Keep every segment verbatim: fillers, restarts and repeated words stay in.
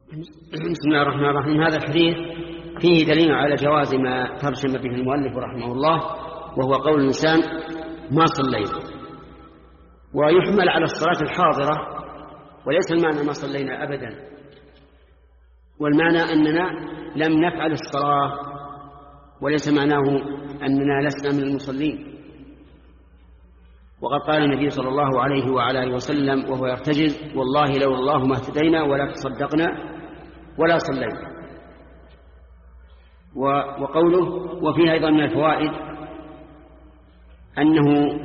بسم الله الرحمن الرحيم. هذا الحديث فيه دليل على جواز ما ترجم به المؤلف رحمه الله، وهو قول الإنسان ما صلينا، ويحمل على الصلاة الحاضرة، وليس المعنى ما صلينا أبدا، والمعنى أننا لم نفعل الصلاة، وليس معناه أننا لسنا من المصلين. وقد قال النبي صلى الله عليه وعلى آله وسلم وهو يرتجز: والله لو الله ما اهتدينا ولا تصدقنا ولا صلينا. وقوله وفيه أيضا من الفوائد أنه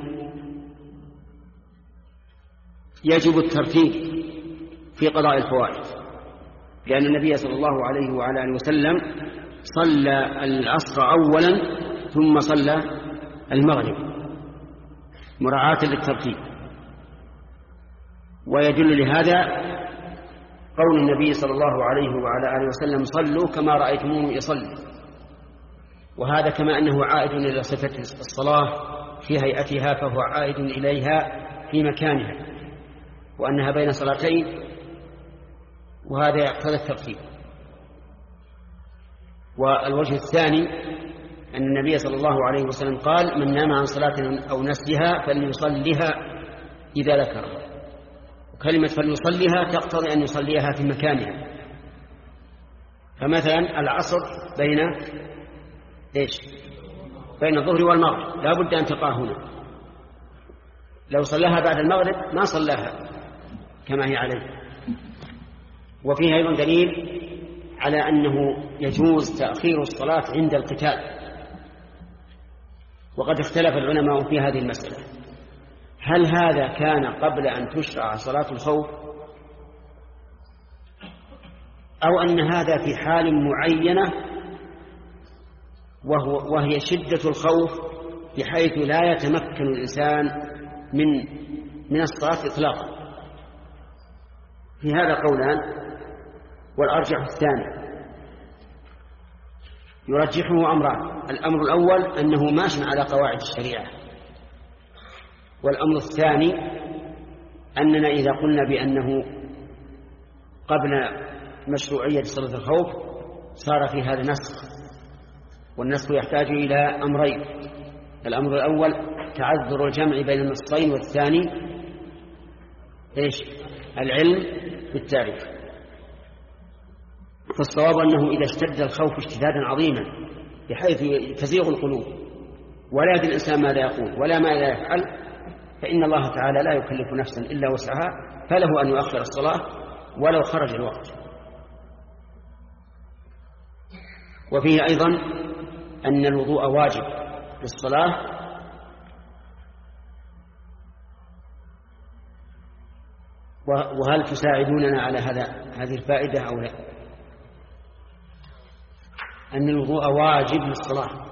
يجب الترتيب في قضاء الفوائد، لأن النبي صلى الله عليه وعلى آله وسلم صلى العصر أولا ثم صلى المغرب مراعاة للترتيب. ويدل لهذا قول النبي صلى الله عليه وعلى آله وسلم: صلوا كما رأيتموه يصلي. وهذا كما أنه عائد إلى صفة الصلاة في هيئتها، فهو عائد إليها في مكانها، وأنها بين صلاتين، وهذا يقتضي الترتيب. والوجه الثاني أن النبي صلى الله عليه وسلم قال: من نام عن صلاة أو نسيها فليصليها إذا ذكرها. وكلمة فليصليها تقتضي أن يصليها في مكانها. فمثلا العصر بين إيش؟ بين الظهر والمغرب، لا بد أن تقع هنا. لو صلاها بعد المغرب ما صلاها كما هي عليه. وفيه أيضا دليل على أنه يجوز تأخير الصلاة عند القتال. وقد اختلف العلماء في هذه المسألة: هل هذا كان قبل أن تشرع صلاة الخوف، أو أن هذا في حال معينة وهو وهي شدة الخوف بحيث لا يتمكن الإنسان من من الصلاة إطلاقا؟ في هذا قولان، والأرجح الثاني. يرجحه أمران: الأمر الأول أنه ماشٍ على قواعد الشريعة، والأمر الثاني أننا إذا قلنا بأنه قبل مشروعية صلاة الخوف صار في هذا نسخ، والنسخ يحتاج إلى أمرين: الأمر الأول تعذر الجمع بين النصين، والثاني إيش؟ العلم بالتاريخ. فالصواب أنه إذا اشتد الخوف اشتدادا عظيما بحيث تزيغ القلوب ولا يدري الإنسان ماذا يقول ولا ماذا يفعل، فإن الله تعالى لا يكلف نفسا إلا وسعها، فله أن يؤخر الصلاة ولو خرج الوقت. وفيه أيضا أن الوضوء واجب للصلاة، وهل تساعدوننا على هذا هذه الفائدة أو لا؟ أن الوضوء واجب للصلاة.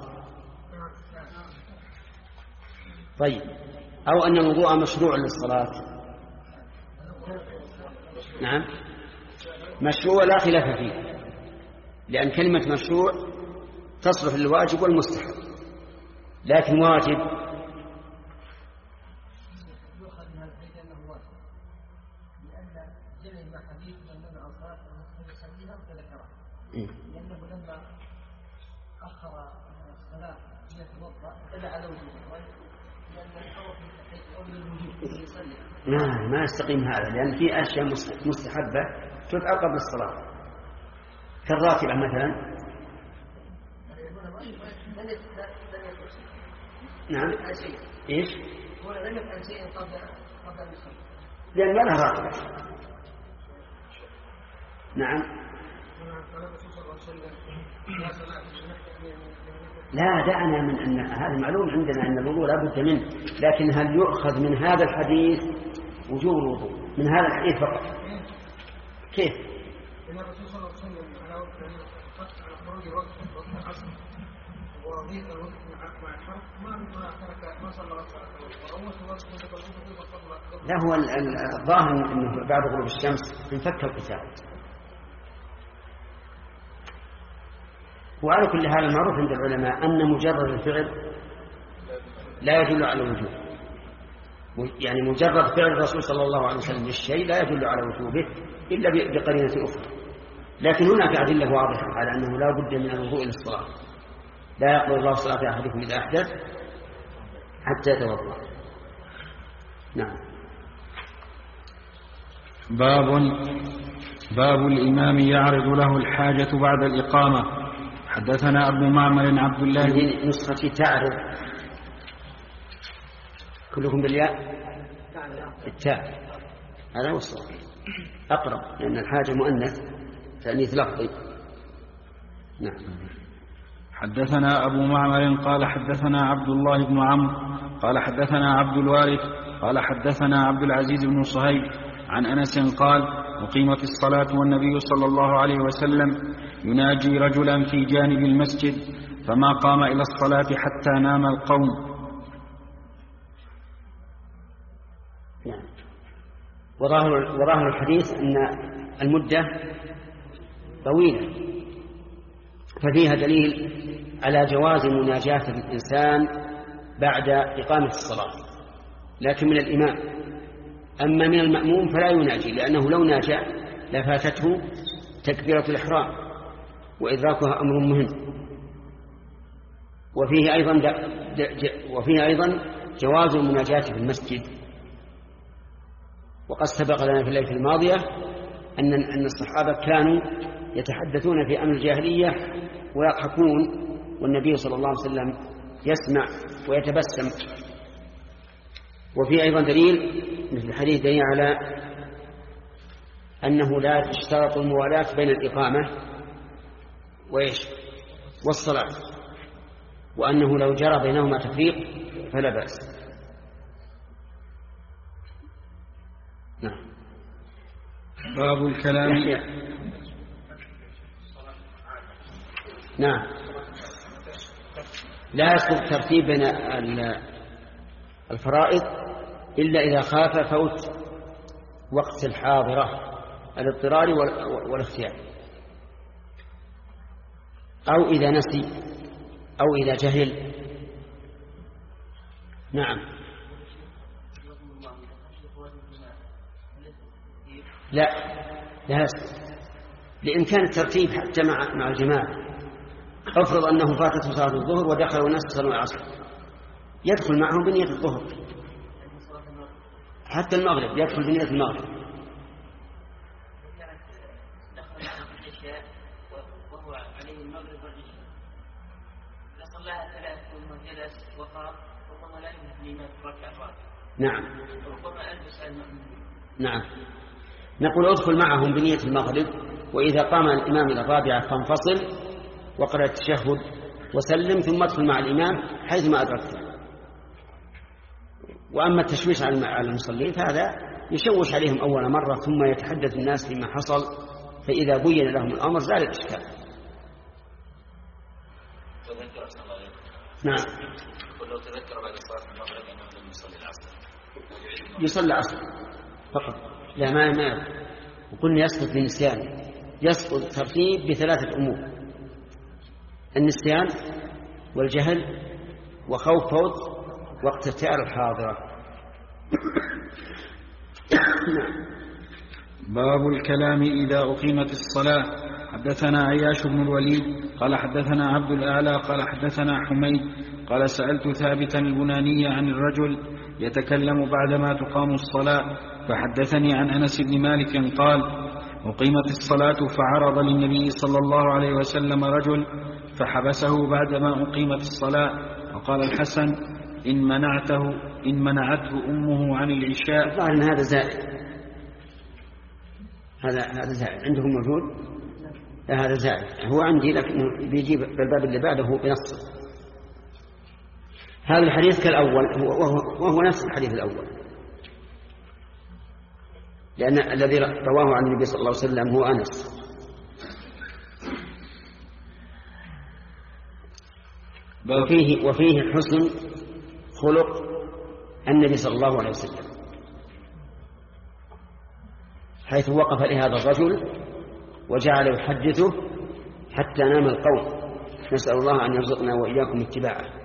طيب، أو أن الوضوء مشروع للصلاة. نعم، مشروع لا خلاف فيه، لأن كلمة مشروع تصلح للواجب والمستحب، لكن واجب لأنه لما أخر الصلاة يتوضأ دل على وجوبه، لأن الخوف من الوجوب يصلي. لا، ما يستقيم هذا، لأن في أشياء مستحبة تفعل قبل الصلاة كالراتبة مثلا. نعم، إيش؟ هو لم يفعل شيئا قبل قبل أن يصلي، لأن ما لها راتبة. نعم. لا، دعنا من أن هذا معلوم عندنا أن الوضوء لا بد منه، لكن هل يؤخذ من هذا الحديث وجوب الوضوء من هذا الحديث فقط؟ كيف؟ إن الرسول صلى الله عليه وسلم على وقت على خروج وقت وقت العصر وضيق الوقت مع الحرب ما ما ترك ما صلى ركعة وهو لا، هو الظاهر أنه بعد غروب الشمس انفك القتال. وعلى كل حال المعروف عند العلماء أن مجرد الفعل لا يدل على الوجوب، يعني مجرد فعل الرسول صلى الله عليه وسلم للشيء لا يدل على وجوبه إلا بقرينة أخرى. لكن هناك أدلة واضحة على أنه لا بد من الوضوء للصلاة، لا يقبل الله صلاة أحدكم إذا أحدث حتى يتوضأ. نعم. باب باب الإمام يعرض له الحاجة بعد الإقامة. حدثنا أبو معمر عبد الله هذه نسختي تعرض كلكم بالياء التاء، هذا هو الصواب أقرب، لأن الحاجة مؤنث تأنيث لفظي. نعم. حدثنا أبو معمر قال حدثنا عبد الله بن عمرو قال حدثنا عبد الوارث قال حدثنا عبد العزيز بن صهيب عن أنس قال أقيمت الصلاة والنبي صلى الله عليه وسلم يناجي رجلا في جانب المسجد فما قام إلى الصلاة حتى نام القوم. نعم. وظاهر الحديث أن المدة طويلة، ففيها دليل على جواز مناجاة الإنسان بعد إقامة الصلاة، لكن من الإمام. أما من المأموم فلا يناجي، لأنه لو ناجى لفاتته تكبيرة الإحرام وإدراكها أمر مهم. وفيه أيضا, د... د... وفيه أيضا جواز المناجاة في المسجد. وقد سبق لنا في الليلة الماضية أن أن الصحابة كانوا يتحدثون في أمر الجاهلية ويضحكون، والنبي صلى الله عليه وسلم يسمع ويتبسم. وفي أيضا دليل مثل الحديث دليل على أنه لا تشترط الموالاة بين الإقامة وإيش والصلاة، وأنه لو جرى بينهما تفريق فلا بأس. نعم. باب الكلام. نعم. لا يسقط ترتيب بين الفرائض إلا إذا خاف فوت وقت الحاضرة الاضطرار والاختيار، أو إذا نسي أو إذا جهل. نعم. لا لا يسقط لإمكان الترتيب حتى مع مع الجماعة. افرض أنه فاتته صلاة الظهر ودخل الناس صلوا العصر، يدخل معهم بنية الظهر، حتى المغرب يدخل بنية المغرب. وهو عليه المغرب والعشاء، إذا صلاها ثلاث ثم جلس وقام ربما لا يمكن الإمام في الركعة الرابعة. نعم. ربما ألبس المأموم. نعم. نقول ادخل معهم بنية المغرب، وإذا قام الإمام إلى الرابعة فانفصل وقرأ التشهد وسلم، ثم ادخل مع الإمام حيثما أدركته. وأما التشويش على المصلين فهذا يشوش عليهم أول مرة، ثم يتحدث الناس فيما حصل، فإذا بين لهم الأمر زال الإشكال. نعم. لو تذكر بعد صلاة المغرب أنه لم يصلي العصر يصلي العصر فقط، لا ما ما وقلنا يسقط بالنسيان. يسقط ترتيب بثلاثة أمور: النسيان والجهل وخوف فوت وقت اختيار الحاضرة. باب الكلام إذا أقيمت الصلاة. حدثنا عياش بن الوليد قال حدثنا عبد الأعلى قال حدثنا حميد قال سألت ثابتا البناني عن الرجل يتكلم بعدما تقام الصلاة، فحدثني عن أنس بن مالك قال أقيمت الصلاة فعرض للنبي صلى الله عليه وسلم رجل فحبسه بعدما أقيمت الصلاة، وقال الحسن إن منعته إن منعته أمه عن العشاء. الظاهر أن هذا زائد، هذا هذا زائد عندهم موجود؟ لا هذا زائد، هو عندي لكنه بيجيب بالباب اللي بعده بنصه. هذا الحديث كالأول وهو, وهو نفس الحديث الأول، لأن الذي رواه عن النبي صلى الله عليه وسلم هو أنس. وفيه, وفيه حسن خلق النبي صلى الله عليه وسلم، حيث وقف لهذا الرجل وجعل يحدثه حتى نام القوم. نسأل الله أن يرزقنا وإياكم اتباعه.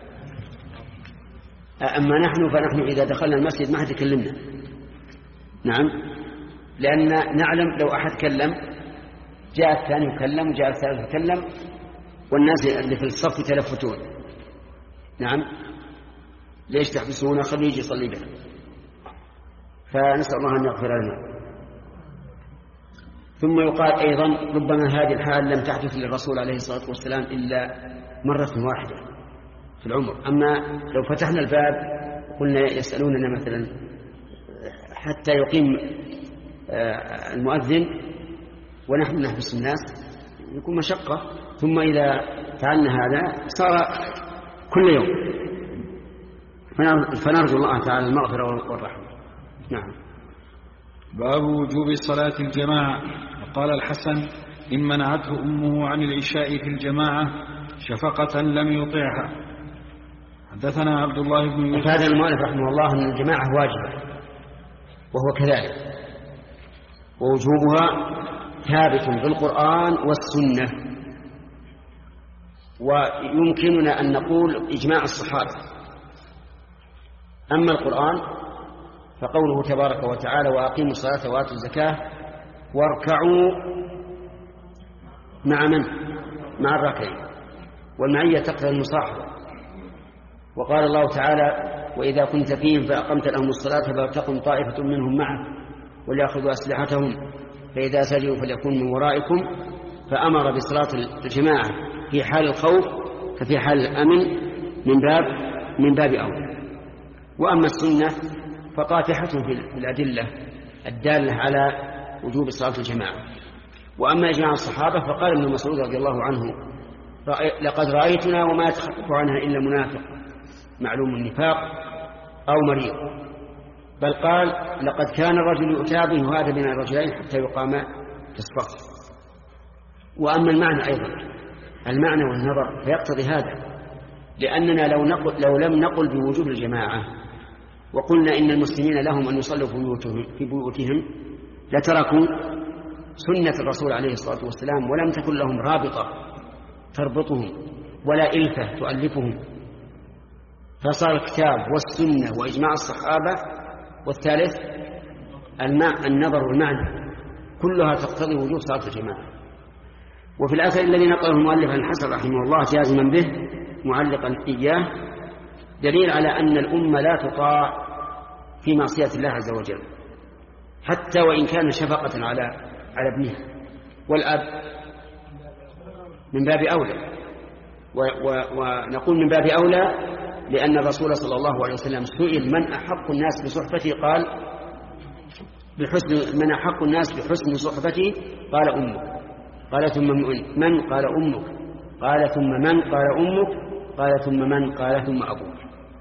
أما نحن فنحن إذا دخلنا المسجد ما حد يكلمنا. نعم، لأن نعلم لو أحد كلم جاء الثاني يكلم وجاء الثالث يكلم والناس اللي في الصف يتلفتون. نعم، ليش تحبسونه؟ خليه يجي يصلي به. فنسأل الله أن يغفر لنا. ثم يقال أيضا ربما هذه الحال لم تحدث للرسول عليه الصلاة والسلام إلا مرة واحدة في العمر. أما لو فتحنا الباب قلنا يسألوننا مثلا حتى يقيم المؤذن ونحن نحبس الناس يكون مشقة. ثم إذا فعلنا هذا صار كل يوم. فنرجو الله تعالى المغفرة والرحمة. نعم. باب وجوب صلاة الجماعة. وقال الحسن: إن منعته أمه عن العشاء في الجماعة شفقة لم يطيعها. حدثنا عبد الله بن يوسف. هذا المؤلف رحمه الله أن الجماعة واجبة وهو كذلك، ووجوبها ثابت بالقرآن والسنة. ويمكننا أن نقول إجماع الصحابة. أما القرآن فقوله تبارك وتعالى: وأقيموا الصلاة وآتوا الزكاة واركعوا مع من؟ مع الراكعين. والمعية تقتضي المصاحبة. وقال الله تعالى: وإذا كنت فيهم فأقمت لهم الصلاة فلتقم طائفة منهم معك وليأخذوا أسلحتهم فإذا سجدوا فليكونوا من ورائكم. فأمر بصلاة الجماعة في حال الخوف ففي حال الأمن من باب من باب أولى. وأما السنة فقاطحة في الأدلة الدالة على وجوب صلاة الجماعة. وأما إجماع الصحابة فقال ابن مسعود رضي الله عنه: لقد رأيتنا وما يتخفف عنها إلا منافق معلوم النفاق أو مريض. بل قال: لقد كان الرجل يؤتى به وهذا بين الرجلين حتى يقام في الصف. وأما المعنى أيضا المعنى والنظر فيقتضي هذا، لأننا لو, نقل لو لم نقل بوجوب الجماعة وقلنا إن المسلمين لهم أن يصلوا في بيوتهم, في بيوتهم لتركوا سنة الرسول عليه الصلاة والسلام ولم تكن لهم رابطة تربطهم ولا إلفة تؤلفهم. فصار الكتاب والسنة وإجماع الصحابة والثالث الماء النظر والمعنى كلها تقتضي وجوب صلاة الجماعة. وفي الأثر الذي نقله المؤلف عن الحسن رحمه الله جازما به معلقا إياه دليل على أن الأمة لا تطاع في معصية الله عز وجل حتى وإن كان شفقة على على ابنها. والأب من باب أولى، ونقول من باب أولى لأن الرسول صلى الله عليه وسلم سئل: من أحق الناس بصحبتي؟ قال: بحسن من أحق الناس بحسن صحبتي؟ قال: أمك. قال: ثم من؟ قال: أمك. قال: ثم من؟ قال: أمك. قال: ثم من؟ قال: ثم أبوك.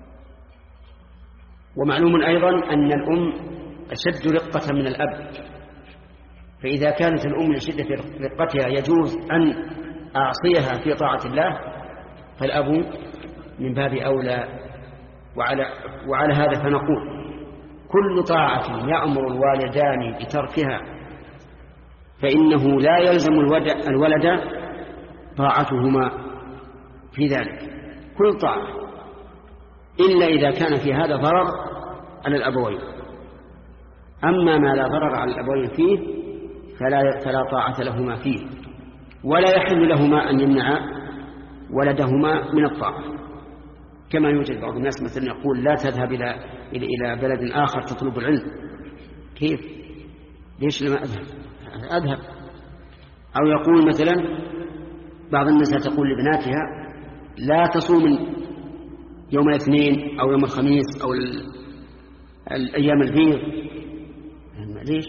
ومعلوم أيضا أن الأم أشد رقة من الأب، فإذا كانت الأم لشدة رقتها يجوز أن أعصيها في طاعة الله فالأب من باب أولى. وعلى, وعلى هذا فنقول: كل طاعة يأمر الوالدان بتركها فإنه لا يلزم الولد طاعتهما في ذلك، كل طاعة، إلا إذا كان في هذا ضرر على الأبوين. أما ما لا ضرر على الأبوين فيه فلا, فلا طاعة لهما فيه، ولا يحل لهما أن يمنع ولدهما من الطاعة. كما يوجد بعض الناس مثلا يقول: لا تذهب إلى إلى بلد آخر تطلب العلم. كيف؟ ليش لما أذهب؟ أذهب. أو يقول مثلا بعض الناس تقول لبناتها: لا تصوم يوم الاثنين أو يوم الخميس أو الأيام البيض. ليش؟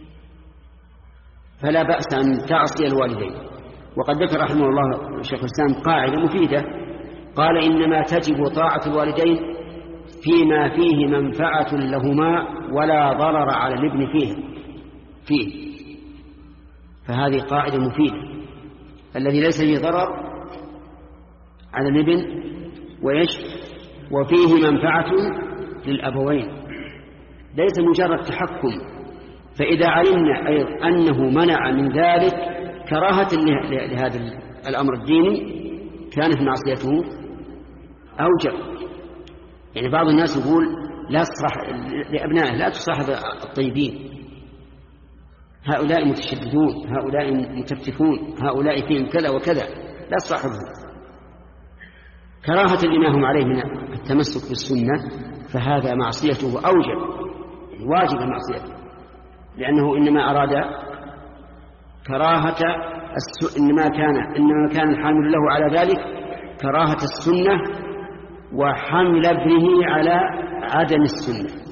فلا بأس أن تعصي الوالدين. وقد ذكر رحمه الله الشيخ الإسلام قاعدة مفيدة، قال: إنما تجب طاعة الوالدين فيما فيه منفعة لهما ولا ضرر على الابن فيه فيه فهذه قاعدة مفيدة. الذي ليس فيه ضرر على الابن ويش وفيه منفعة للأبوين، ليس مجرد تحكم. فإذا علمنا أيضا أنه منع من ذلك كراهة لهذا الأمر الديني كانت معصيته أوجب. يعني بعض الناس يقول: لا تصرح لأبنائه، لا تصاحب الطيبين. هؤلاء متشددون، هؤلاء متفتفون، هؤلاء فيهم كذا وكذا، لا تصاحبهم. كراهة اللي هم عليه من التمسك بالسنة فهذا معصيته أوجب، واجب معصيته، لأنه إنما أراد كراهة الس... إنما كان إنما كان الحامل له على ذلك كراهة السنة وحمل ابنه على عدم السنة.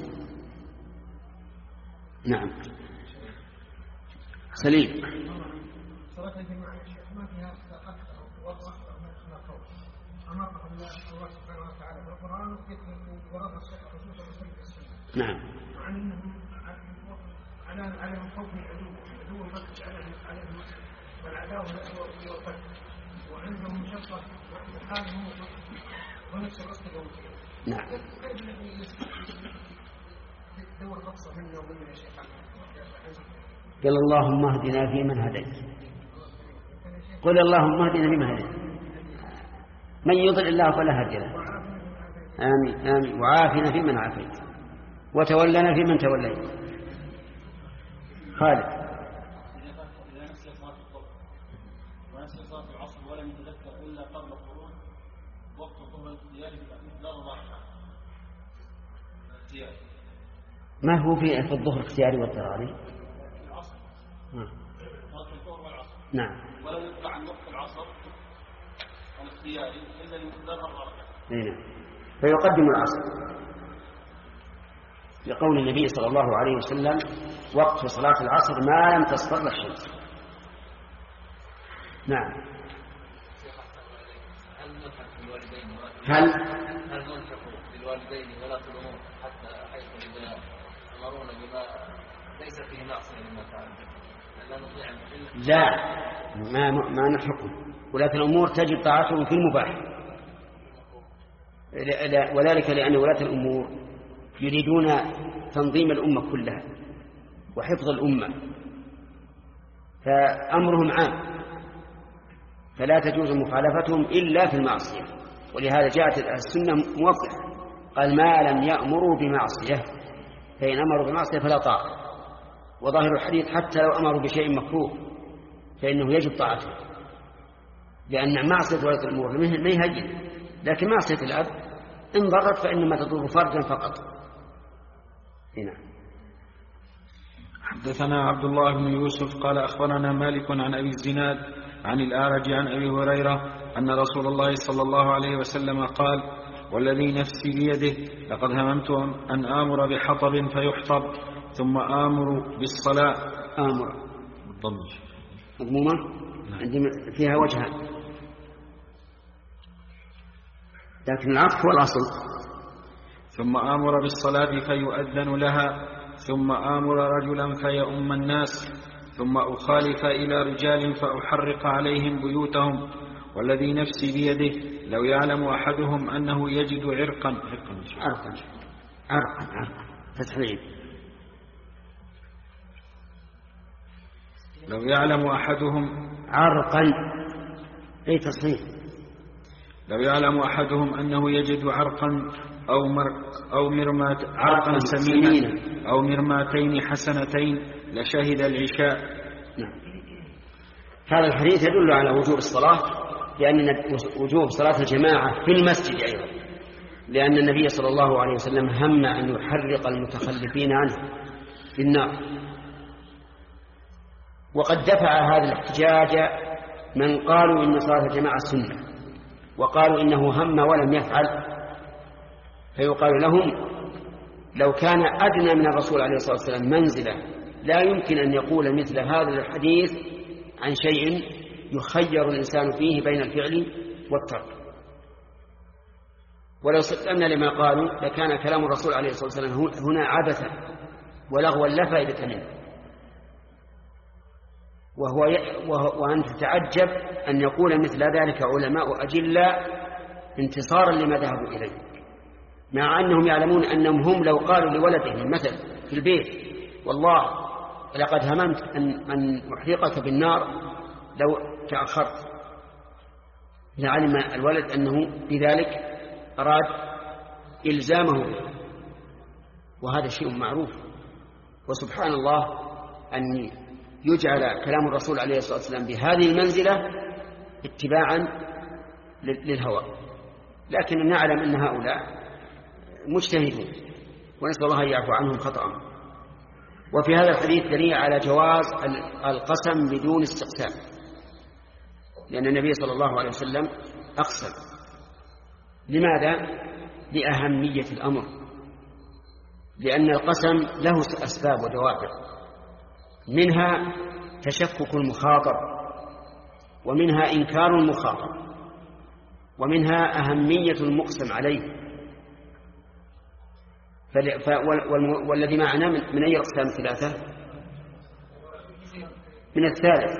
نعم. سليم. صلاة الجماعة ما فيها أكثر وضوح من القول أمرهم الله سبحانه وتعالى بالقرآن ورد الشيخ خصوصا بسنة السنة. نعم. مع أنهم على على خوف العدو عدو المسجد على المسجد والعداوة والقتل وعندهم مشقة وحالهم ونفس الرصد الوجيه. نعم. كيف يدور رقصة منا ومنا يا شيخ؟ قال اللهم اهدنا فيمن هديت. قل اللهم اهدنا فيمن هديت. من يضل الله فلا هادي له. آمين آمين. وعافنا فيمن عافيت وتولنا فيمن توليت. خالد. إذا نسي صلاة الظهر ونسي صلاة العصر ولم يتذكر إلا قبل الخروج وقت الظهر الاختياري بمقدار الركعة. ما هو في في الظهر اختياري واضطراري؟ العصر. نعم. صلاة الظهر والعصر. نعم. ولو يطلع عن وقت العصر الاختياري إلا لمقدار الركعة. نعم. فيقدم العصر لقول النبي صلى الله عليه وسلم وقت صلاة العصر ما لم تصفر الشمس. نعم. هل هل ننصح بالوالدين ولا في الأمور حتى حيث إذا أمرون بما ليس فيه معصية لما فعل لا نطيع لا ما ما نحكم ولاة الأمور تجب طاعتهم في المباح، وذلك لأن ولاة الأمور يريدون تنظيم الأمة كلها وحفظ الأمة، فأمرهم عام فلا تجوز مخالفتهم إلا في المعصية، ولهذا جاءت السنة موضحة قال ما لم يأمروا بمعصية، فإن أمروا بمعصية فلا طاعة. وظاهر الحديث حتى لو أمروا بشيء مكروه فإنه يجب طاعته، لأن معصية ولاة الأمور ما يهجن، لكن معصية الأب إن ضرت فإنما تضر فرجا فقط. هنا حدثنا عبد الله بن يوسف قال أخبرنا مالك عن أبي الزناد عن الأعرج عن أبي هريرة أن رسول الله صلى الله عليه وسلم قال والذي نفسي بيده لقد هممت أن آمر بحطب فيحطب ثم آمر بالصلاة. آمر بالضبط مضمومة عندما فيها وجهان، لكن العطف هو الأصل. ثم آمر بالصلاة فيؤذن لها ثم آمر رجلا فيؤم الناس ثم أخالف إلى رجال فأحرق عليهم بيوتهم والذي نفسي بيده لو يعلم أحدهم أنه يجد عرقا عرقا عرقا عرقا عرقا تسعيد لو يعلم أحدهم عرقا أي تصحيح لو يعلم أحدهم أنه يجد عرقا أو مر أو مرمات عرقا سمينا أو مرماتين حسنتين لشهد العشاء. نعم. هذا الحديث يدل على وجوب الصلاة، لأن وجوب صلاة الجماعة في المسجد أيضا، لأن النبي صلى الله عليه وسلم هم أن يحرق المتخلفين عنه بالنار. وقد دفع هذا الاحتجاج من قالوا إن صلاة الجماعة سنة وقالوا إنه هم ولم يفعل، فيقال لهم لو كان أدنى من الرسول عليه الصلاة والسلام منزلة لا يمكن أن يقول مثل هذا الحديث عن شيء يخير الإنسان فيه بين الفعل والترك. ولو سلمنا لما قالوا لكان كلام الرسول عليه الصلاة والسلام هنا عبثا ولغوا لا فائدة منه، وهو ي... وهو... وأن تتعجب أن يقول مثل ذلك علماء أجلاء انتصارا لما ذهبوا إليه، مع أنهم يعلمون أنهم هم لو قالوا لولدهم مثلا في البيت والله لقد هممت أن, أن أحرقك بالنار لو تأخرت، لعلم الولد أنه بذلك أراد إلزامه به، وهذا شيء معروف. وسبحان الله أن يجعل كلام الرسول عليه الصلاة والسلام بهذه المنزلة اتباعا للهوى، لكن نعلم أن هؤلاء مجتهدون ونسأل الله أن يعفو عنهم خطأهم. وفي هذا الحديث دليل على جواز القسم بدون استقسام، لأن النبي صلى الله عليه وسلم أقسم. لماذا؟ لأهمية الأمر، لأن القسم له أسباب ودوافع، منها تشكك المخاطر، ومنها إنكار المخاطر، ومنها أهمية المقسم عليه. والذي معنا من أي أقسام ثلاثة؟ من الثالث.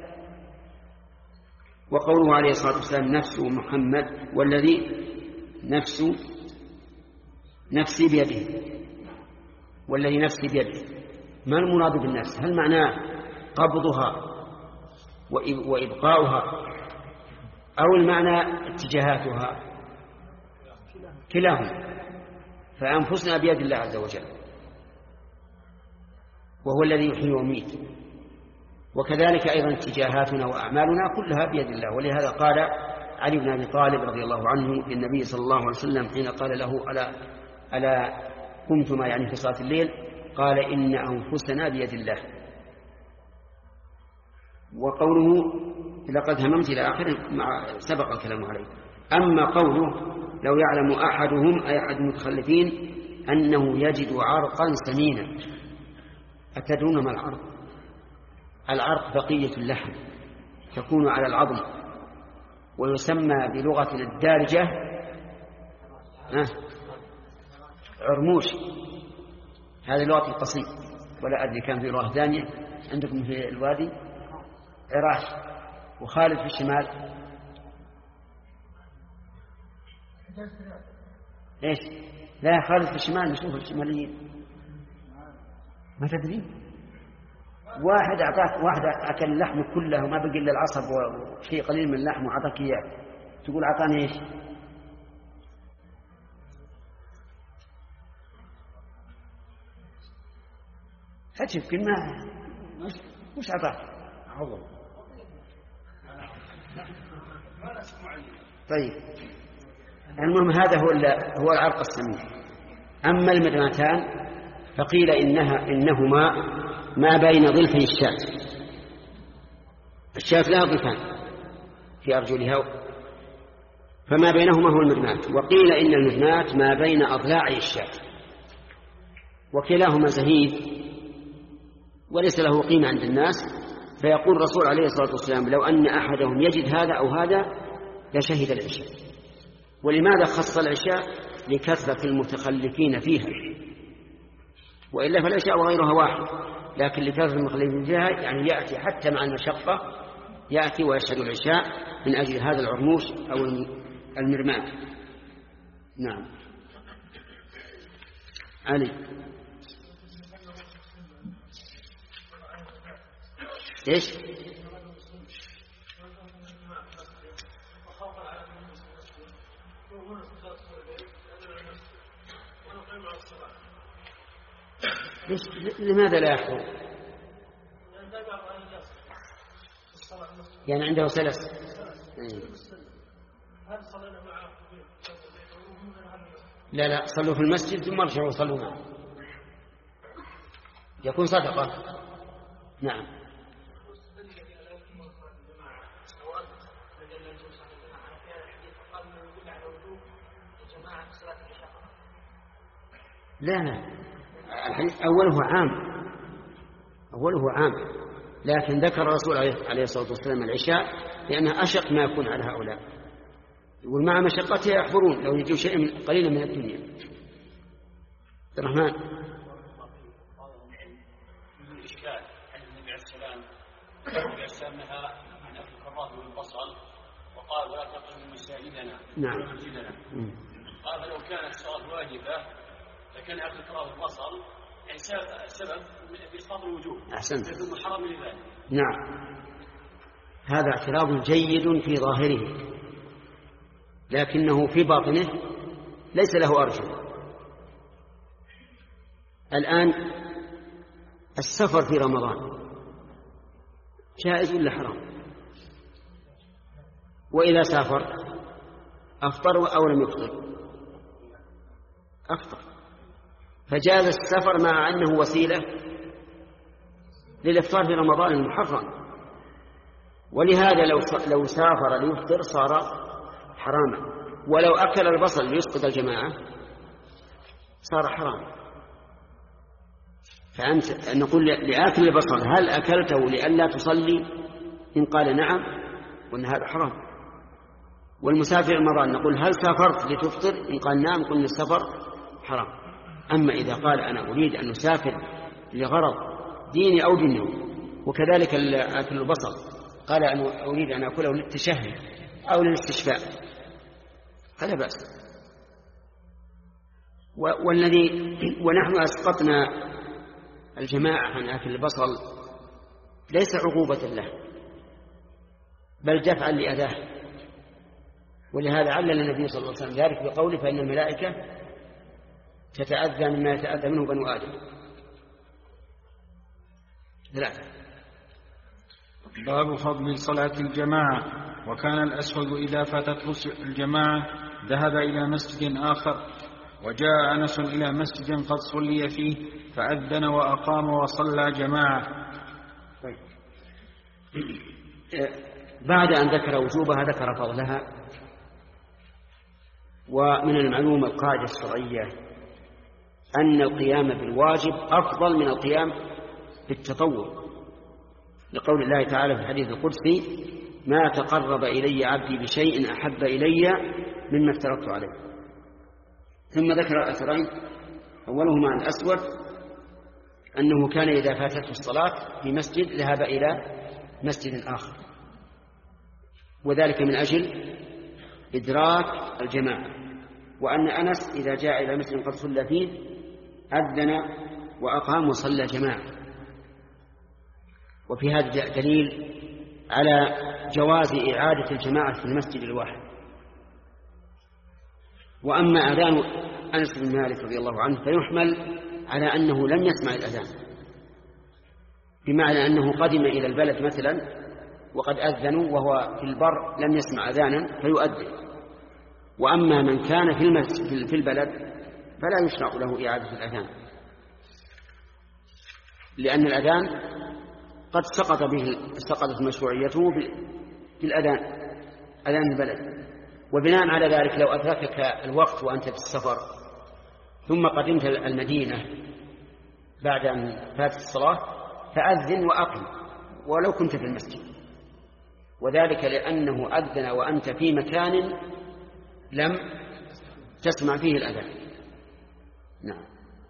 وقوله عليه الصلاة والسلام نفس محمد والذي نفس نفسي بيده، والذي نفسي بيده، ما المراد بالنفس؟ هل معناه قبضها وإبقاؤها، أو المعنى اتجاهاتها؟ كلاهما. فأنفسنا بيد الله عز وجل، وهو الذي يحيي ويميت، وكذلك أيضا اتجاهاتنا وأعمالنا كلها بيد الله. ولهذا قال علي بن أبي طالب رضي الله عنه للنبي صلى الله عليه وسلم حين قال له ألا, ألا قمتما يعني في صلاة الليل؟ قال إن أنفسنا بيد الله. وقوله لقد هممت إلى آخره مع سبق الكلام عليه. أما قوله لو يعلم أحدهم أي أحد المتخلفين أنه يجد عرقا سمينا. أتدرون ما العرق؟ العرق بقية اللحم تكون على العظم، ويسمى بلغة الدارجة عرموش. هذه لغة القصيم، ولا أدري كان في لغة ثانية عندكم في الوادي عراش. وخالد في الشمال ايش؟ لا خالد في الشمال، نشوف الشماليين ما تدري. واحد أعطاك، واحد أكل اللحم كله وما بقي إلا العصب وشيء قليل من اللحم وعطاك إياه، تقول أعطاني إيش؟ هتشوف كلمة مش أعطاك. طيب المهم هذا هو هو العرق السمين. أما المدمتان فقيل إنها إنهما ما بين ظلفي الشاة. الشاة لها ظلفان في أرجلها، فما بينهما هو المدمات. وقيل إن المدمات ما بين أضلاعي الشاة، وكلاهما زهيد وليس له قيمة عند الناس. فيقول الرسول عليه الصلاة والسلام لو أن أحدهم يجد هذا أو هذا لشهد العشاء. ولماذا خص العشاء؟ لكثرة المتخلفين فيها، وإلا فالعشاء وغيرها واحد، لكن لكثرة المتخلفين فيها يعني يأتي حتى مع المشقة يأتي ويشهد العشاء من أجل هذا العرموش أو المرمات. نعم. علي إيش؟ لماذا لا يحضر؟ يعني عنده سلس. لا لا صلوا في المسجد ثم ارجعوا وصلوا معه، يكون صدقة. نعم. لا لا الحديث أوله عام، أوله عام، لكن ذكر الرسول عليه الصلاة والسلام العشاء لأنها أشق ما يكون على هؤلاء، يقول مع مشقتها يحضرون لو يجوا شيء قليلا من الدنيا. عبد الرحمن الإشكال حديث النبي عليه السلام النبي عليه السلام نهى عن أكل الكراث والبصل وقال ولا تقل مساجدنا نعم. قال لو كانت الصلاة واجبة لكن أكل الكراث والبصل يعني سبب بإسقاط الوجوب. أحسنت. يكون محرم لذلك. نعم هذا اعتراض جيد في ظاهره، لكنه في باطنه ليس له أرجل. الآن السفر في رمضان جائز ولا حرام؟ وإذا سافر أفطر أو لم يفطر؟ أفطر. فجاز السفر مع أنه وسيلة للإفطار في رمضان المحرم، ولهذا لو لو سافر ليفطر صار حراما، ولو أكل البصل ليسقط الجماعة صار حراما. فأنت نقول لآكل البصل هل أكلته لئلا تصلي؟ إن قال نعم قلنا هذا حرام. والمسافر رمضان نقول هل سافرت لتفطر؟ إن قال نعم قلنا السفر حرام. أما إذا قال أنا أريد أن أسافر لغرض ديني أو دنيوي، وكذلك أكل البصل قال أنا أريد أن أكله للتشهي أو للاستشفاء فلا بأس. والذي ونحن أسقطنا الجماعة عن أكل البصل ليس عقوبة له بل دفعا لأذاه، ولهذا علل النبي صلى الله عليه وسلم ذلك بقوله فإن الملائكة تتأذى مما يتأذى منه بنو آدم. ثلاثة. باب فضل صلاة الجماعة. وكان الأسود إذا فاتته الجماعة ذهب إلى مسجد آخر، وجاء أنس إلى مسجد قد صلي فيه فأذن وأقام وصلى جماعة. بعد أن ذكر وجوبها ذكر فضلها. ومن المعلومة القاعدة الشرعية أن القيام بالواجب أفضل من القيام بالتطوع، لقول الله تعالى في الحديث القدسي ما تقرب إلي عبدي بشيء أحب إلي مما افترضت عليه. ثم ذكر الأثرين، أولهما عن الأسود أنه كان إذا فاتته الصلاة في مسجد ذهب إلى مسجد آخر، وذلك من أجل إدراك الجماعة. وأن أنس إذا جاء إلى مسجد قد صلى فيه أذن وأقام وصلى جماعة. وفي هذا دليل على جواز إعادة الجماعة في المسجد الواحد. وأما أذان أنس بن مالك رضي الله عنه فيحمل على أنه لم يسمع الأذان، بمعنى أنه قدم إلى البلد مثلا وقد أذنوا وهو في البر لم يسمع أذانا فيؤذن. وأما من كان في المسجد في البلد فلا يشرع له إعادة الأذان، لأن الأذان قد سقط به سقطت مشروعيته في الأذان أذان البلد. وبناء على ذلك لو أدركك الوقت وأنت في السفر ثم قدمت المدينة بعد أن فاتت الصلاة فأذن وأقم ولو كنت في المسجد، وذلك لأنه أذن وأنت في مكان لم تسمع فيه الأذان. نعم.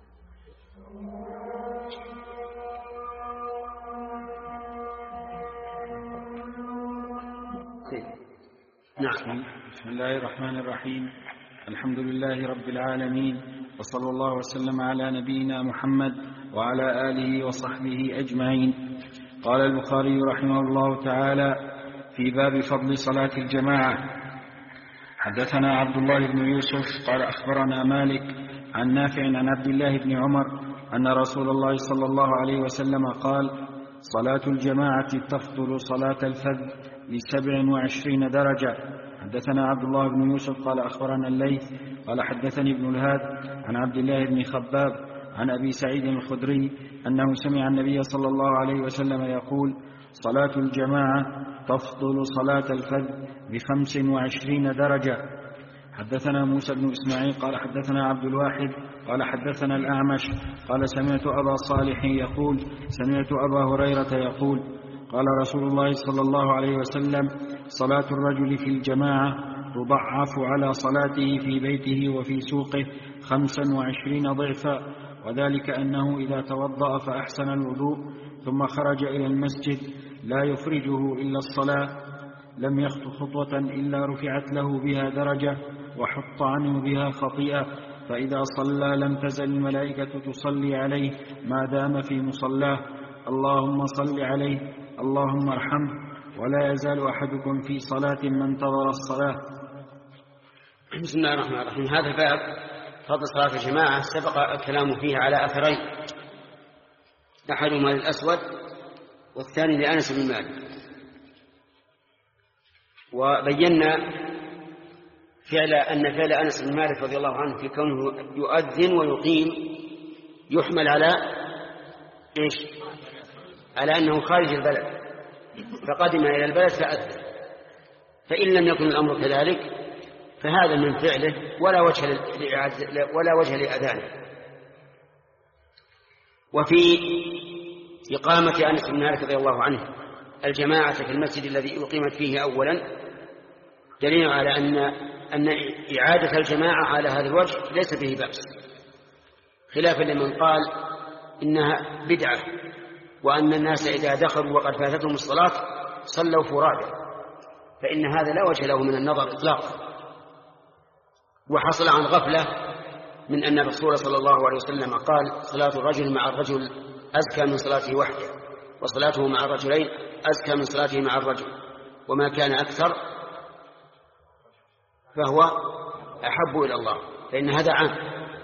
نعم. بسم الله الرحمن الرحيم. الحمد لله رب العالمين، وصلى الله وسلم على نبينا محمد وعلى آله وصحبه أجمعين. قال البخاري رحمه الله تعالى في باب فضل صلاة الجماعة: حدثنا عبد الله بن يوسف قال أخبرنا مالك عن نافع عن عبد الله بن عمر أن رسول الله صلى الله عليه وسلم قال: صلاة الجماعة تفضل صلاة الفذ بسبع وعشرين درجة. حدثنا عبد الله بن يوسف قال أخبرنا الليث قال حدثني ابن الهاد عن عبد الله بن خباب عن أبي سعيد الخدري أنه سمع النبي صلى الله عليه وسلم يقول: صلاة الجماعة تفضل صلاة الفذ بخمس وعشرين درجة. حدثنا موسى بن إسماعيل قال حدثنا عبد الواحد قال حدثنا الأعمش قال سمعت أبا صالح يقول سمعت أبا هريرة يقول: قال رسول الله صلى الله عليه وسلم: صلاة الرجل في الجماعة تضعف على صلاته في بيته وفي سوقه خمسا وعشرين ضعفا، وذلك أنه إذا توضأ فأحسن الوضوء ثم خرج إلى المسجد لا يخرجه إلا الصلاة لم يخط خطوة إلا رفعت له بها درجة وحط عنه بها خطيئة، فإذا صلى لم تزل الملائكة تصلي عليه ما دام في مصلاه: اللهم صل عليه اللهم ارحمه، ولا يزال أحدكم في صلاة ما انتظر الصلاة. بسم الله الرحمن الرحيم. هذا باب فضل صلاة الجماعة سبق الكلام فيه على أثرين، أحدهما للأسود والثاني لأنس بن مالك. وبينا فعل أن فعل أنس بن مالك رضي الله عنه في كونه يؤذن ويقيم يحمل على إيش؟ على أنه خارج البلد فقدم إلى البلد فأذن، فإن لم يكن الأمر كذلك فهذا من فعله ولا وجه ولا وجه لأذانه. وفي إقامة أنس بن مالك رضي الله عنه الجماعة في المسجد الذي أقيمت فيه أولا دليل على أن أن إعادة الجماعة على هذا الوجه ليس به بأس، خلافا لمن قال إنها بدعة وأن الناس إذا دخلوا وقد فاتتهم الصلاة صلوا فرادى، فإن هذا لا وجه له من النظر إطلاقا. وحصل عن غفلة من أن الرسول صلى الله عليه وسلم قال صلاة الرجل مع الرجل أزكى من صلاته وحده، وصلاته مع الرجلين أزكى من صلاته مع الرجل، وما كان أكثر فهو أحب إلى الله، فإن هذا عام.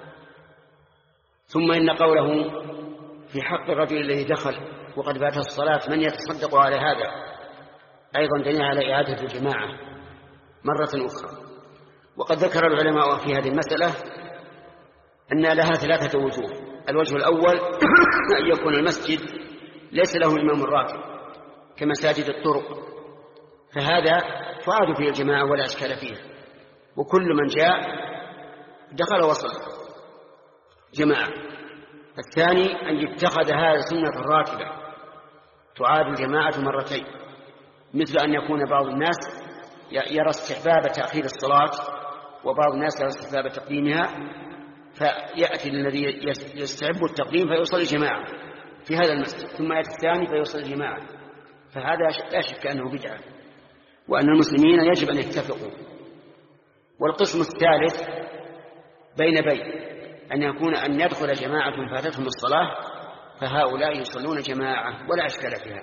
ثم إن قوله في حق الرجل الذي دخل وقد فاته الصلاة من يتصدق على هذا أيضا دليل على إعادة الجماعة مرة أخرى. وقد ذكر العلماء في هذه المسألة أن لها ثلاثة وجوه. الوجه الأول أن يكون المسجد ليس له إمام راتب كمساجد الطرق، فهذا تعاد فيه الجماعة ولا أشكال فيه، وكل من جاء دخل وصل جماعة. الثاني أن يتخذ هذا سنة راتبة تعاد الجماعة مرتين، مثل أن يكون بعض الناس يرى استحباب تأخير الصلاة وبعض الناس يرى استحباب تقديمها، فيأتي الذي يستحب التقديم فيوصل جماعة في هذا المسجد، ثم يأتي الثاني فيوصل جماعة، فهذا لا شك أنه بدعة، وأن المسلمين يجب أن يتفقوا. والقسم الثالث بين بين أن يكون أن يدخل جماعة فاتتهم الصلاة فهؤلاء يصلون جماعة ولا أشكال فيها.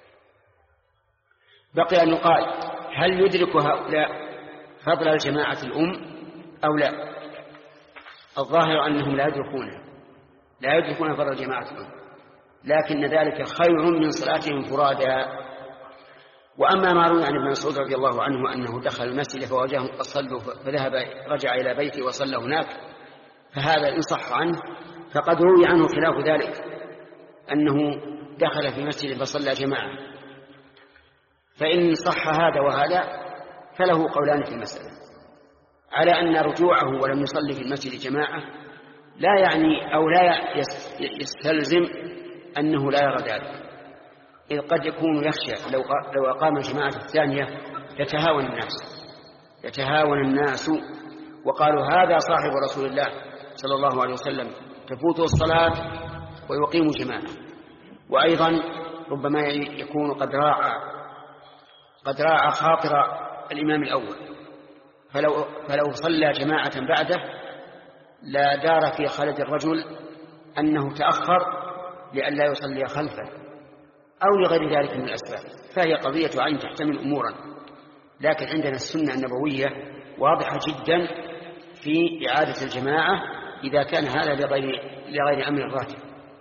بقي أن يقال هل يدرك هؤلاء فضل الجماعة الأم أو لا؟ الظاهر أنهم لا يدركونه لا يدركون فضل جماعة الأم، لكن ذلك خير من صلاتهم فرادا. وأما ما روي عن ابن مسعود رضي الله عنه أنه دخل المسجد فوجدهم قد صلوا فذهب رجع إلى بيته وصلى هناك، فهذا إن صح عنه فقد روي عنه خلاف ذلك أنه دخل في مسجد فصلى جماعة. فإن صح هذا وهذا فله قولان في المسألة، على أن رجوعه ولم يصلي في المسجد جماعة لا يعني أو لا يستلزم أنه لا يرى ذلك، إذ قد يكون يخشى لو لو أقام الجماعة الثانية يتهاون الناس يتهاون الناس وقالوا هذا صاحب رسول الله صلى الله عليه وسلم تفوته الصلاة ويقيم جماعة. وأيضا ربما يكون قد راعى قد راعى خاطر الإمام الأول، فلو فلو صلى جماعة بعده لا دار في خلد الرجل أنه تأخر لئلا يصلي خلفه أو لغير ذلك من الأسباب، فهي قضية عين تحتمل أمورا. لكن عندنا السنة النبوية واضحة جدا في إعادة الجماعة إذا كان هذا لغير, لغير أمر الراتب.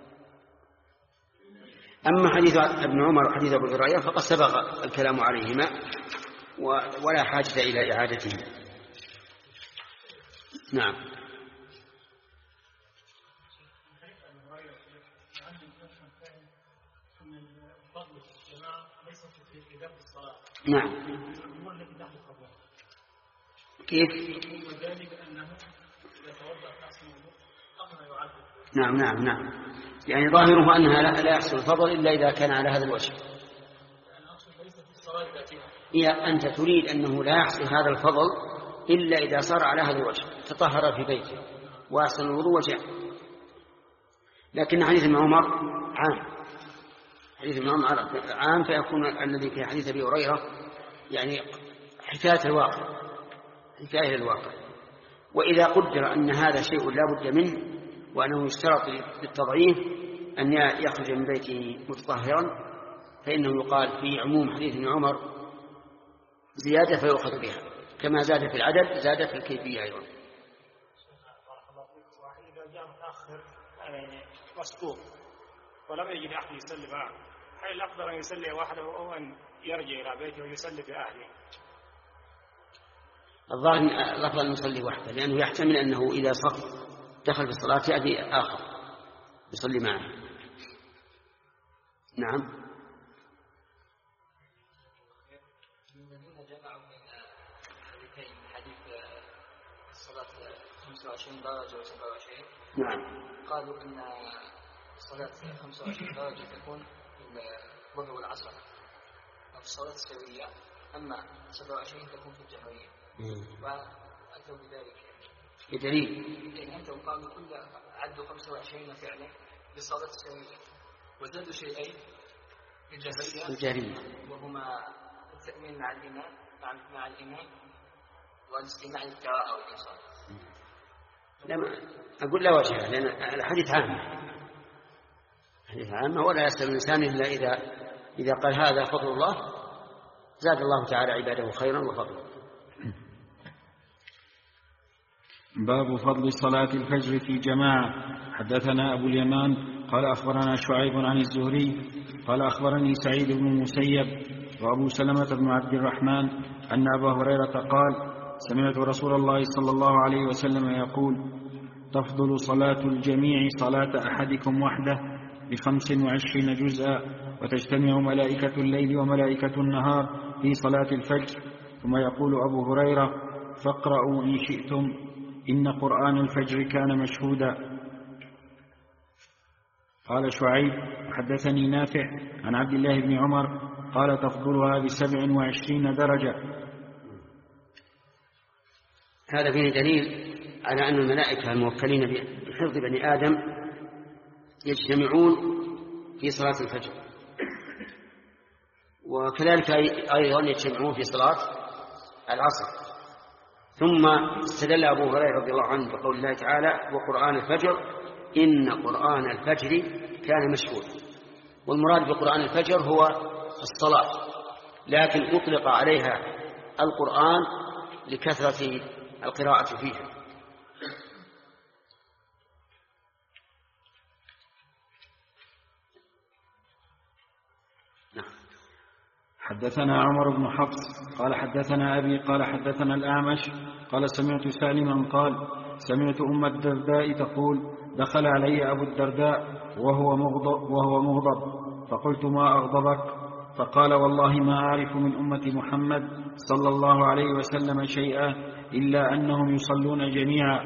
أما حديث ابن عمر وحديث أبو هريرة فقد سبق الكلام عليهما ولا حاجة إلى إعادتهما. نعم. نعم. كيف؟ نعم نعم نعم يعني ظاهره أنها لا يحصل الفضل إلا إذا كان على هذا الوجه. إذا أنت تريد أنه لا يحصل هذا الفضل إلا إذا صار على هذا الوجه، تطهر في بيته وأحسن الوضوء وجاء. لكن حديث ابن عمر عام حديث ابن عمر عام فيكون الذي في حديث أبي هريرة يعني حكاية الواقع حكاية الواقع. وإذا قدر أن هذا شيء لا بد منه وأنه يشترط للتضعيف أن يخرج من بيته متطهرا فإنه يقال في عموم حديث ابن عمر زيادة فيؤخذ بها، كما زاد في العدد زاد في الكيفية أيضا. وإذا جاء متأخر مسبوق ولم يجد أحد يصلي معه هل الأفضل أن يصلي وحده أو أن يرجع إلى بيته ويصلي بأهله؟ الظاهر الأفضل أن يصلي وحده، لأنه يحتمل أنه إذا صف دخل في الصلاة يأتي آخر يصلي معه. نعم. الذين جمعوا بين حديثين، حديث الصلاة خمسة وعشرين درجة و سبعة وعشرين، نعم، قالوا إن صلاة خمسة وعشرين درجة تكون في الظهر والعصر أو في الصلاة السرية، أما سبعة وعشرين تكون في الجهرية. وأتوا بذلك بدليل يعني أنتم قالوا كل عدوا خمسة وعشرين فعلا للصلاة السرية، وزادوا شيئين في الجهرية الجهرية، وهما التأمين مع الإمام مع, مع الإمام والاستماع للقراءة والإنصات. لما أقول لا وجه، لأن الحديث عام، الحديث عام ولا يسأل الإنسان إلا إذا إذا قال هذا فضل الله زاد الله تعالى عباده خيرا وفضلا. باب فضل صلاة الفجر في جماعة. حدثنا أبو اليمان قال أخبرنا شعيب عن الزهري قال أخبرني سعيد بن المسيب وأبو سلمة بن عبد الرحمن أن أبا هريرة قال سمعت رسول الله صلى الله عليه وسلم يقول تفضل صلاة الجميع صلاة أحدكم وحده بخمس وعشرين جزءا، وتجتمع ملائكة الليل وملائكة النهار في صلاة الفجر. ثم يقول أبو هريرة فاقرأوا إن شئتم إن قرآن الفجر كان مشهودا. قال شعيب حدثني نافع عن عبد الله بن عمر قال تفضلها بسبع وعشرين درجة. هذا فيه دليل على أن الملائكة الموكلين بحفظ بني آدم يجتمعون في صلاة الفجر، وكذلك أيضا يجتمعون في صلاة العصر. ثم استدل أبو هريرة رضي الله عنه بقول الله تعالى وقرآن الفجر إن قرآن الفجر كان مشهودا، والمراد بقرآن الفجر هو الصلاة، لكن أطلق عليها القرآن لكثرة القراءة فيها. حدثنا عمر بن حفص قال حدثنا أبي قال حدثنا الأعمش قال سمعت سالما قال سمعت أم الدرداء تقول دخل علي أبو الدرداء وهو مغضب, وهو مغضب فقلت ما أغضبك؟ فقال والله ما أعرف من أمة محمد صلى الله عليه وسلم شيئا إلا أنهم يصلون جميعا.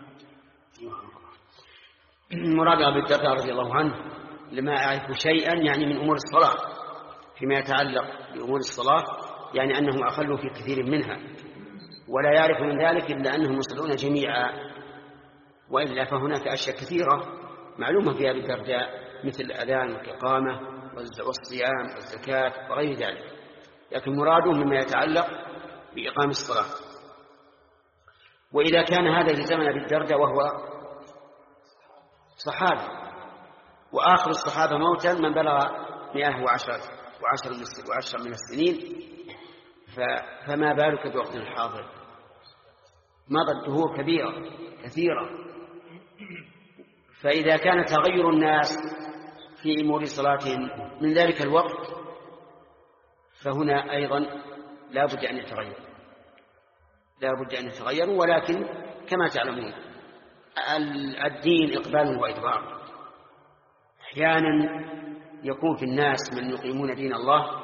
المراد أبو الدرداء رضي الله عنه لما أعرف شيئا يعني من أمور الصلاة، فيما يتعلق بأمور الصلاة يعني أنهم أقلوا في كثير منها، ولا يعرف من ذلك إلا أنهم يصلون جميعا، وإلا فهناك أشياء كثيرة معلومة في أبي الدرداء مثل الأذان والإقامة والصيام والزكاة وغير ذلك، لكن مراده مما يتعلق بإقام الصلاة. وإذا كان هذا في زمن أبي الدرداء وهو صحابي، وآخر الصحابة موتا من بلغ مئة وعشرة وعشر وعشر من السنين، فما بالك بوقت الحاضر؟ مضت دهور كبيرة كثيرة. فإذا كان تغير الناس في أمور صلاتهم من ذلك الوقت فهنا أيضا لا بد أن يتغير لا بد أن يتغير ولكن كما تعلمون الدين إقبال وإدبار. أحيانا يكون في الناس من يقيمون دين الله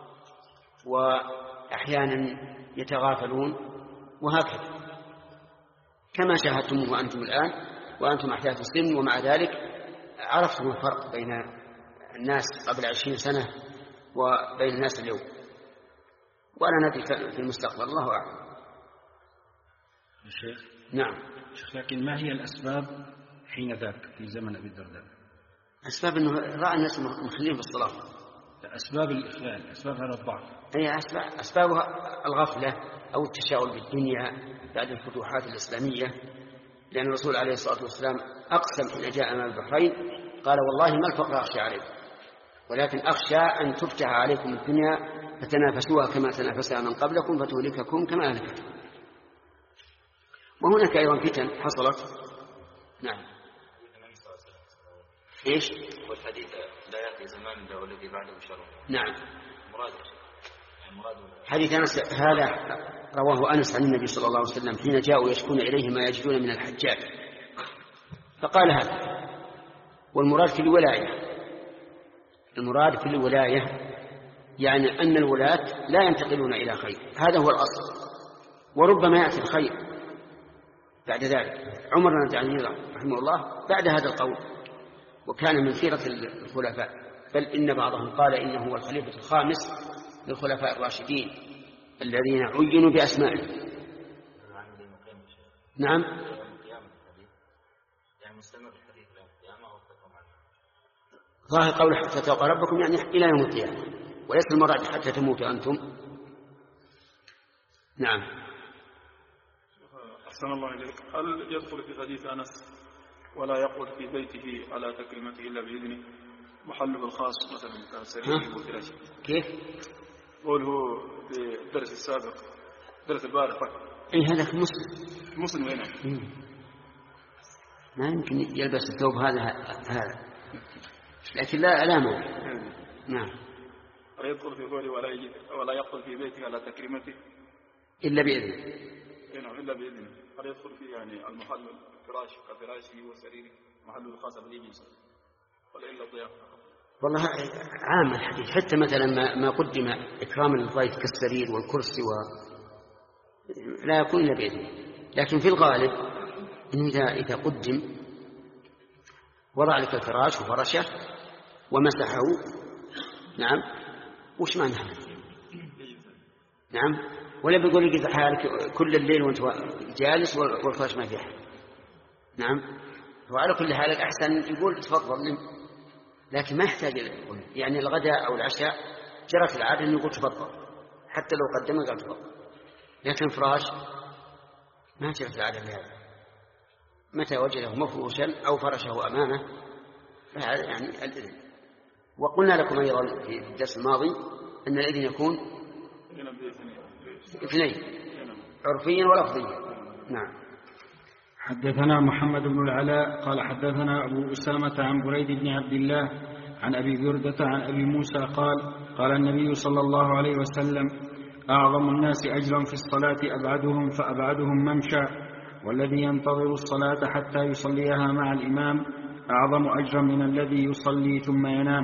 وأحيانا يتغافلون، وهكذا كما شاهدتموه أنتم الآن وأنتم أحداث السن، ومع ذلك عرفتم الفرق بين الناس قبل عشرين سنة وبين الناس اليوم، وأنا ندري في المستقبل الله أعلم. الشيخ نعم شيخ، لكن ما هي الأسباب حين ذاك في زمن أبي الدرداء؟ أسباب أنه رأى الناس مخلين بالصلاة. أسباب الإخلال، أسباب هذا الضعف هي أسباب أسبابها الغفلة أو التشاؤم بالدنيا بعد الفتوحات الإسلامية، لأن الرسول عليه الصلاة والسلام أقسم حين جاء أمام البحرين قال والله ما الفقر أخشى عليكم ولكن أخشى أن تفتح عليكم الدنيا فتنافسوها كما تنافسها من قبلكم فتهلككم كما أهلكتكم. وهناك أيضا فتن حصلت. نعم. إيش؟ والحديث بيان يأتي زمان له والذي بعده شر. نعم. مراد مراد حديث أنس هذا رواه أنس عن النبي صلى الله عليه وسلم حين جاءوا يشكون إليه ما يجدون من الحجاج فقال هذا. والمراد في الولاية، المراد في الولاية يعني أن الولاة لا ينتقلون إلى خير، هذا هو الأصل، وربما يأتي الخير بعد ذلك. عمر بن عبد العزيز رحمه الله بعد هذا القول، وكان من خيرة الخلفاء، بل إن بعضهم قال إنه هو الخليفة الخامس للخلفاء الراشدين الذين عينوا بأسمائهم. نعم. ظاهر قول حتى تلقى ربكم يعني إلى يوم القيامة، وليس المراد حتى تموتوا أنتم. نعم. أحسن الله إليك. هل يدخل في حديث أنس ولا يقعد في بيته على تكريمته إلا بإذنه محله الخاص مثلا كسرير وفراشه؟ كيف؟ قوله في الدرس السابق درس البارح. إيه هذا مسلم. مسلم هنا. ما يمكن يلبس الثوب هذا هذا، لكن لا علامة. نعم. ولا يدخل في قوله ولا يجد ولا يقعد في بيته على تكريمته إلا بإذنه. إنه إلا بإذنه. هل يدخل فيه يعني المحل الفراش كفراشه وسريره محله الخاص بالإجلس ولا إلا الضيافة؟ والله عام الحديث، حتى مثلا ما, ما قدم إكرام الضيف كالسرير والكرسي و... لا يكون إلا بإذنه. لكن في الغالب إن إذا, إذا قدم وضع لك الفراش وفرشه ومسحه. نعم. وش معنى هذا؟ نعم. ولا بيقول لك حالك كل الليل وانت جالس والفرش ما فيه. نعم. وعلى كل حال الأحسن يقول تفضل نم، لكن ما يحتاج يعني الغداء أو العشاء جرت العادة أن يقول تفضل، حتى لو قدم قال تفضل. لكن فراش ما جرت العادة بهذا، متى وجده مفروشا أو فرشه أمامه فهذا يعني الإذن. وقلنا لكم أيضا في الدرس الماضي أن الإذن يكون اثنين، عرفيا ولفظيا. نعم. حدثنا محمد بن العلاء قال حدثنا أبو أسامة عن بريد بن عبد الله عن أبي بردة عن أبي موسى قال قال النبي صلى الله عليه وسلم أعظم الناس أجرا في الصلاة أبعدهم فأبعدهم ممشى، والذي ينتظر الصلاة حتى يصليها مع الإمام أعظم أجرا من الذي يصلي ثم ينام.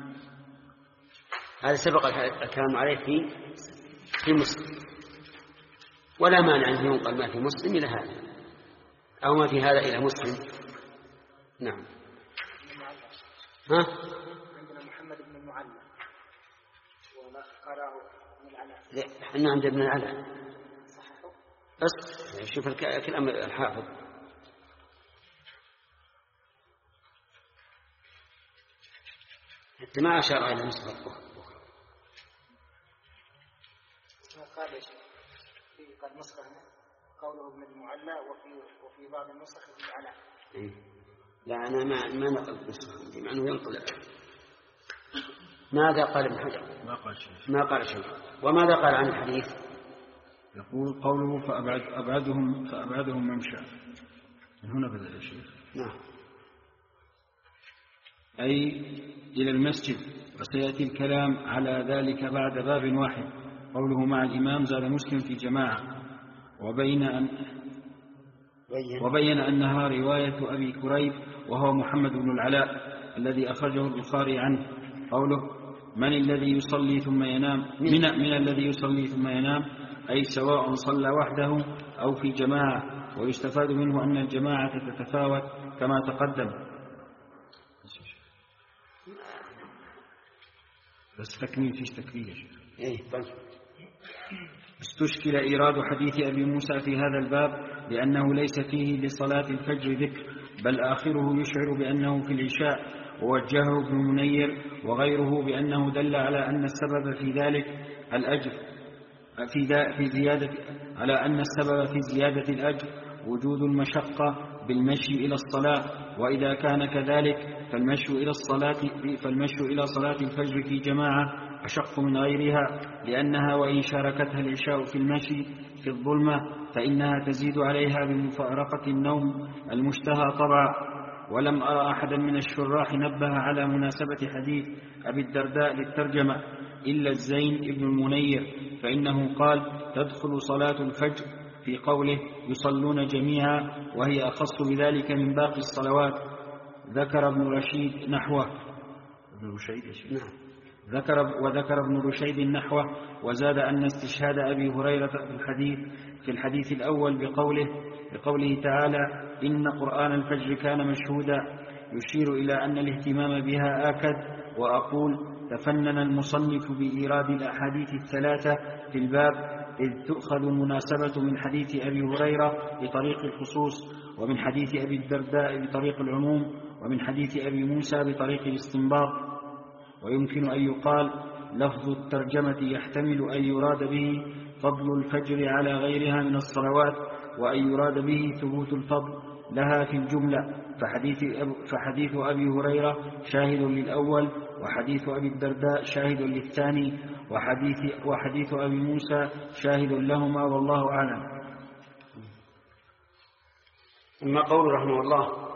هذا سبق الكلام عليه في في مسلم، ولا مانع أن ينقل ما في مسلم إلى هذا أو ما في هذا إلى مسلم. نعم. ها؟ عندنا محمد بن المعلى وما قرأه ابن العلاء. لا احنا عند ابن العلاء. بس شوف الكلام الحافظ. حتى ما أشار إلى نسخة أخرى. قال يا شيخ في قد نسخة قوله ابن المعلى وفي وفي بعض النسخ ابن العلاء. لا أنا ما ما نقل نسخة مع أنه ينقل. ماذا قال ابن حجر؟ ما قال شيء. ما قال شيء. وماذا قال عن الحديث؟ يقول قوله فأبعد أبعدهم فأبعدهم ممشى، من هنا بدأ الشيخ. نعم. أي إلى المسجد، وسيأتي الكلام على ذلك بعد باب واحد. قوله مع الإمام زاد مسلم في جماعة، وبين أن وبين أنها رواية أبي كريب وهو محمد بن العلاء الذي أخرجه البخاري عنه. قوله من الذي يصلي ثم ينام من, من الذي يصلي ثم ينام أي سواء صلى وحده أو في جماعة، ويستفاد منه أن الجماعة تتفاوت كما تقدم. بس تكميل فيش تكميل يا شيخ. إيه طيب. استشكل إيراد حديث أبي موسى في هذا الباب لأنه ليس فيه لصلاة الفجر ذكر، بل آخره يشعر بأنه في العشاء، ووجهه ابن منير وغيره بأنه دل على أن السبب في ذلك الأجر في, في زيادة على أن السبب في زيادة الأجر وجود المشقة بالمشي إلى الصلاة، وإذا كان كذلك فالمشي إلى الصلاة فالمشي إلى صلاة الفجر في جماعة أشق من غيرها، لأنها وإن شاركتها العشاء في المشي في الظلمة فإنها تزيد عليها بمفارقة النوم المشتهى طبعا، ولم أرى أحدا من الشراح نبه على مناسبة حديث أبي الدرداء للترجمة إلا الزين ابن المنير، فإنه قال تدخل صلاة الفجر في قوله يصلون جميعا، وهي أخص بذلك من باقي الصلوات. ذكر ابن رشيد نحوه ابن رشيد نعم. ذكر وذكر ابن رشيد نحوه، وزاد أن استشهاد أبي هريرة في الحديث في الحديث الأول بقوله بقوله تعالى إن قرآن الفجر كان مشهودا يشير إلى أن الاهتمام بها آكد. وأقول تفنن المصنف بإيراد الأحاديث الثلاثة في الباب، إذ تؤخذ المناسبة من حديث أبي هريرة بطريق الخصوص، ومن حديث أبي الدرداء بطريق العموم، ومن حديث أبي موسى بطريق الاستنباط. ويمكن أن يقال لفظ الترجمة يحتمل أن يراد به فضل الفجر على غيرها من الصلوات، وأن يراد به ثبوت الفضل لها في الجملة، فحديث, فحديث أبي هريرة شاهد للأول، وحديث أبي الدرداء شاهد للثاني، وحديث, وحديث أبي موسى شاهد لهما، والله أعلم. أما قول رحمه الله